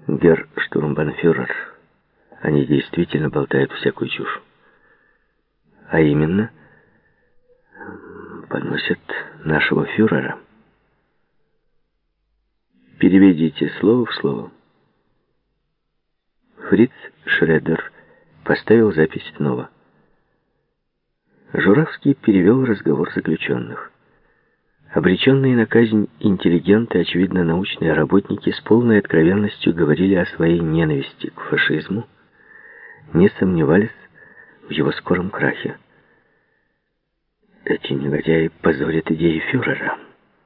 Герр штурмбанфюрер, они действительно болтают всякую чушь. А именно, поносят нашего фюрера. Переведите слово в слово. Фриц Шредер поставил запись снова. Журавский перевел разговор заключенных. Обреченные на казнь интеллигенты, очевидно, научные работники, с полной откровенностью говорили о своей ненависти к фашизму, не сомневались в его скором крахе. Эти негодяи позорят идеи фюрера.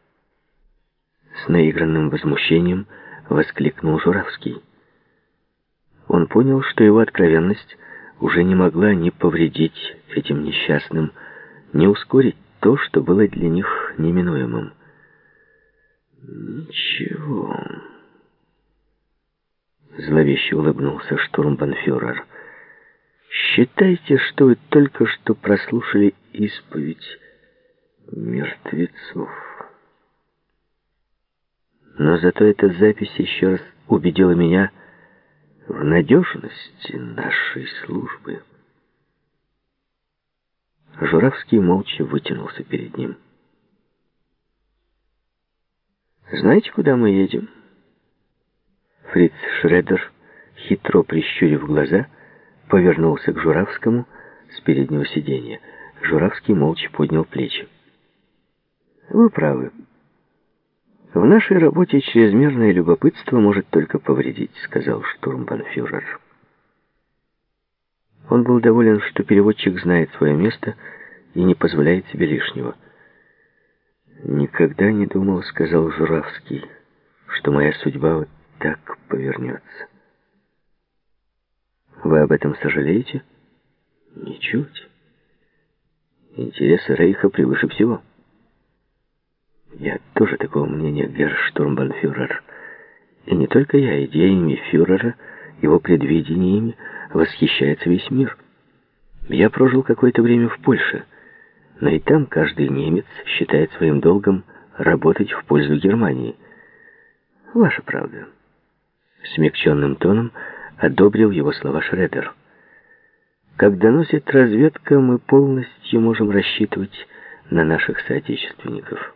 С наигранным возмущением воскликнул Журавский. Он понял, что его откровенность уже не могла ни повредить этим несчастным, ни ускорить то, что было для них неминуемым. «Ничего», — зловеще улыбнулся штурмбанфюрер. «Считайте, что вы только что прослушали исповедь мертвецов. Но зато эта запись еще раз убедила меня в надежности нашей службы». Журавский молча вытянулся перед ним. «Знаете, куда мы едем?» Фриц Шредер, хитро прищурив глаза, повернулся к Журавскому с переднего сиденья. Журавский молча поднял плечи. «Вы правы. В нашей работе чрезмерное любопытство может только повредить», — сказал штурмбанфюрер. Он был доволен, что переводчик знает свое место и не позволяет себе лишнего. «Никогда не думал, — сказал Журавский, — что моя судьба вот так повернется». «Вы об этом сожалеете?» «Ничуть. Интересы Рейха превыше всего». «Я тоже такого мнения, герр штурмбанфюрер. И не только я, идеями фюрера, его предвидениями восхищается весь мир. Я прожил какое-то время в Польше, но и там каждый немец считает своим долгом работать в пользу Германии». «Ваша правда», — смягченным тоном одобрил его слова Шредер. «Как доносит разведка, мы полностью можем рассчитывать на наших соотечественников».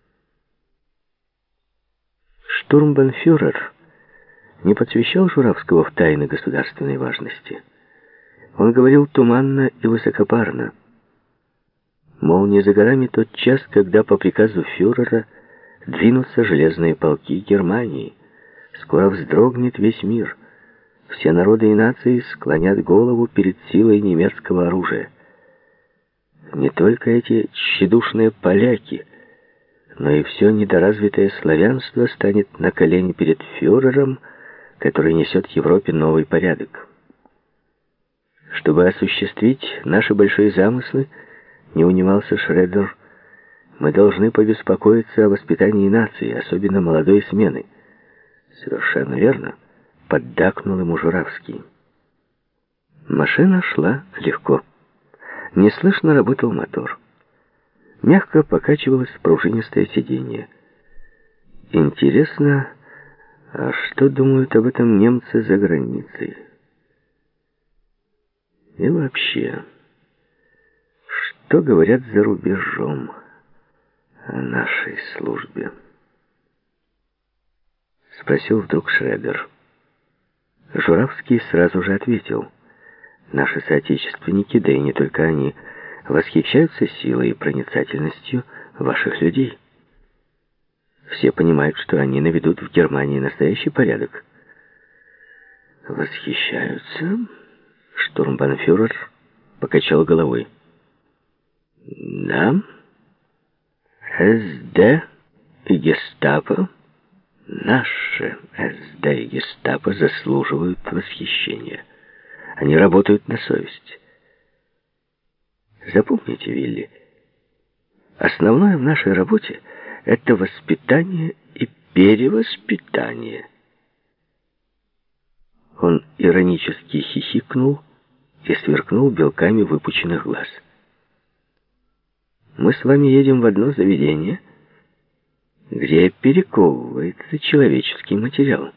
Штурмбанфюрер не посвящал Журавского в тайны государственной важности. Он говорил туманно и высокопарно. Мол, не за горами тот час, когда по приказу фюрера двинутся железные полки Германии. Скоро вздрогнет весь мир. Все народы и нации склонят голову перед силой немецкого оружия. Не только эти тщедушные поляки, но и все недоразвитое славянство станет на колени перед фюрером, который несет Европе новый порядок. Чтобы осуществить наши большие замыслы, не унимался Шредер, мы должны побеспокоиться о воспитании нации, особенно молодой смены. Совершенно верно, поддакнул ему Журавский. Машина шла легко. Неслышно работал мотор. Мягко покачивалось пружинистое сиденье. Интересно, а что думают об этом немцы за границей? И вообще, что говорят за рубежом о нашей службе? Спросил вдруг Шредер. Журавский сразу же ответил: наши соотечественники, да и не только они, восхищаются силой и проницательностью ваших людей. Все понимают, что они наведут в Германии настоящий порядок. Восхищаются? Штурмбанфюрер покачал головой. Да, СД и Гестапо, наши СД и Гестапо заслуживают восхищения. Они работают на совесть. Запомните, Вилли, основное в нашей работе — это воспитание и перевоспитание. Он иронически хихикнул и сверкнул белками выпученных глаз. Мы с вами едем в одно заведение, где перековывается человеческий материал.